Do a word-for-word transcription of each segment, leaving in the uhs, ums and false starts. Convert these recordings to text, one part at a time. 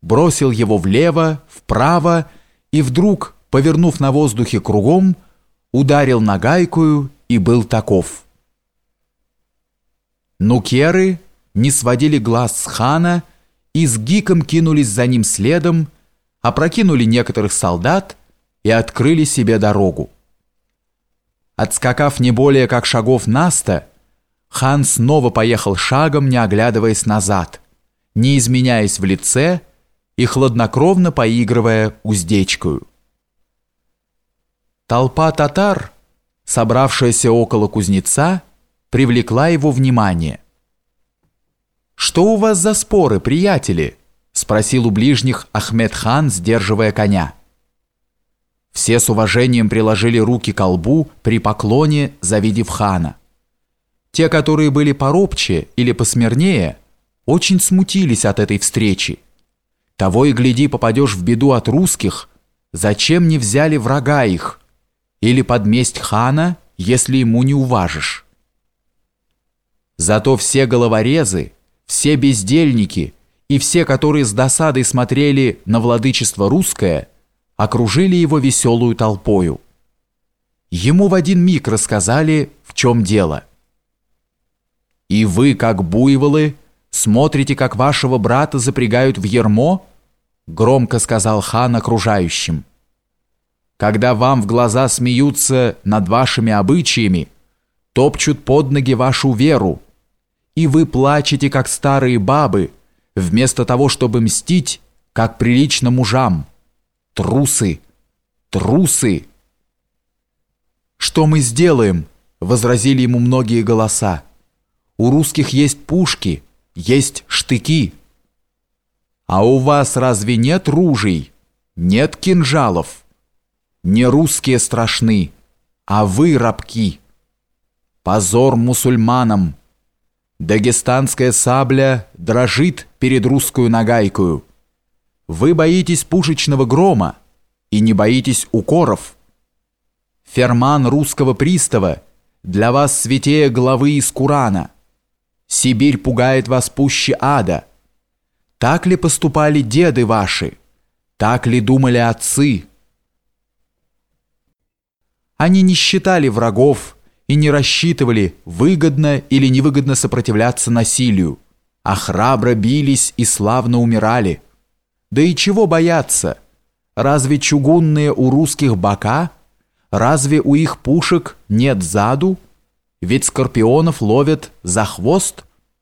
бросил его влево, вправо и вдруг, повернув на воздухе кругом, ударил нагайкою и был таков. Нукеры не сводили глаз с хана и с гиком кинулись за ним следом, опрокинули некоторых солдат и открыли себе дорогу. Отскакав не более как шагов на сто, хан снова поехал шагом, не оглядываясь назад, не изменяясь в лице и хладнокровно поигрывая уздечкою. Толпа татар, собравшаяся около кузнеца, привлекла его внимание. «Что у вас за споры, приятели?» — спросил у ближних Ахмед-хан, сдерживая коня. Все с уважением приложили руки к колбу при поклоне, завидев хана. Те, которые были поробче или посмирнее, очень смутились от этой встречи. Того и гляди, попадешь в беду от русских, зачем не взяли врага их, или под месть хана, если ему не уважишь. Зато все головорезы, все бездельники и все, которые с досадой смотрели на владычество русское, окружили его веселую толпою. Ему в один миг рассказали, в чем дело. «И вы, как буйволы, смотрите, как вашего брата запрягают в ярмо?» — громко сказал хан окружающим. «Когда вам в глаза смеются над вашими обычаями, топчут под ноги вашу веру, и вы плачете, как старые бабы, вместо того, чтобы мстить, как прилично мужам. Трусы! Трусы!» «Что мы сделаем?» — возразили ему многие голоса. «У русских есть пушки, есть штыки. А у вас разве нет ружей, нет кинжалов? Не русские страшны, а вы рабки. Позор мусульманам! Дагестанская сабля дрожит перед русскую нагайкою. Вы боитесь пушечного грома и не боитесь укоров. Ферман русского пристава для вас святее главы из Курана. Сибирь пугает вас пуще ада. Так ли поступали деды ваши? Так ли думали отцы? Они не считали врагов и не рассчитывали, выгодно или невыгодно сопротивляться насилию, а храбро бились и славно умирали. Да и чего бояться? Разве чугунные у русских бока? Разве у их пушек нет заду? Ведь скорпионов ловят за хвост.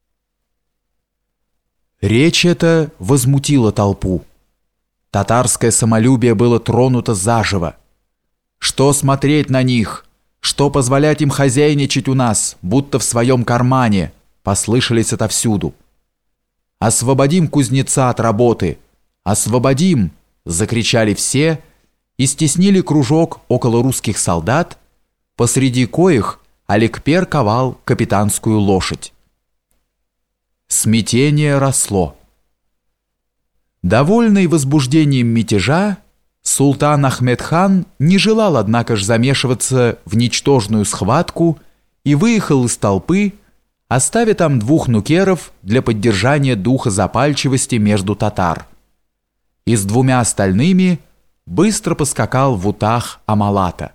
Речь эта возмутила толпу. Татарское самолюбие было тронуто заживо. Что смотреть на них? Что позволять им хозяйничать у нас, будто в своем кармане? Послышались отовсюду. «Освободим кузнеца от работы! Освободим!» — закричали все и стеснили кружок около русских солдат, посреди коих Аликпер ковал капитанскую лошадь. Смятение росло. Довольный возбуждением мятежа, султан Ахмед-хан не желал, однако же, замешиваться в ничтожную схватку и выехал из толпы, оставив там двух нукеров для поддержания духа запальчивости между татар, и с двумя остальными быстро поскакал в утах Амалата.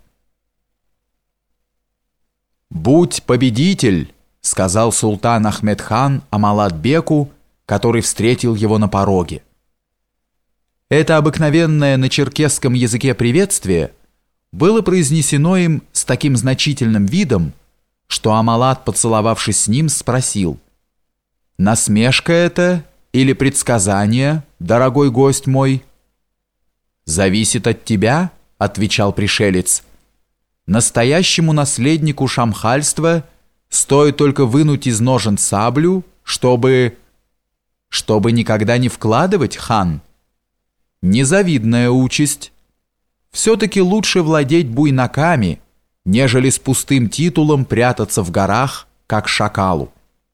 «Будь победитель!» — сказал султан Ахмед-хан Амалат-беку, который встретил его на пороге. Это обыкновенное на черкесском языке приветствие было произнесено им с таким значительным видом, что Амалат, поцеловавшись с ним, спросил: «Насмешка это или предсказание, дорогой гость мой?» «Зависит от тебя», — отвечал пришелец. «Настоящему наследнику шамхальства стоит только вынуть из ножен саблю, чтобы... чтобы никогда не вкладывать, хан. Незавидная участь. Все-таки лучше владеть буйнаками, нежели с пустым титулом прятаться в горах, как шакалу.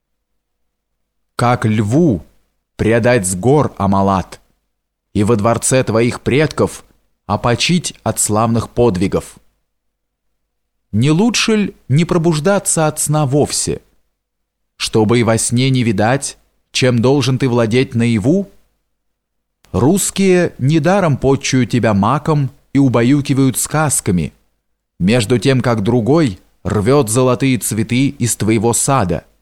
Как льву предать с гор, Амалат, и во дворце твоих предков опочить от славных подвигов. Не лучше ли не пробуждаться от сна вовсе, чтобы и во сне не видать, чем должен ты владеть наяву? Русские недаром подчуют тебя маком и убаюкивают сказками, между тем как другой рвет золотые цветы из твоего сада.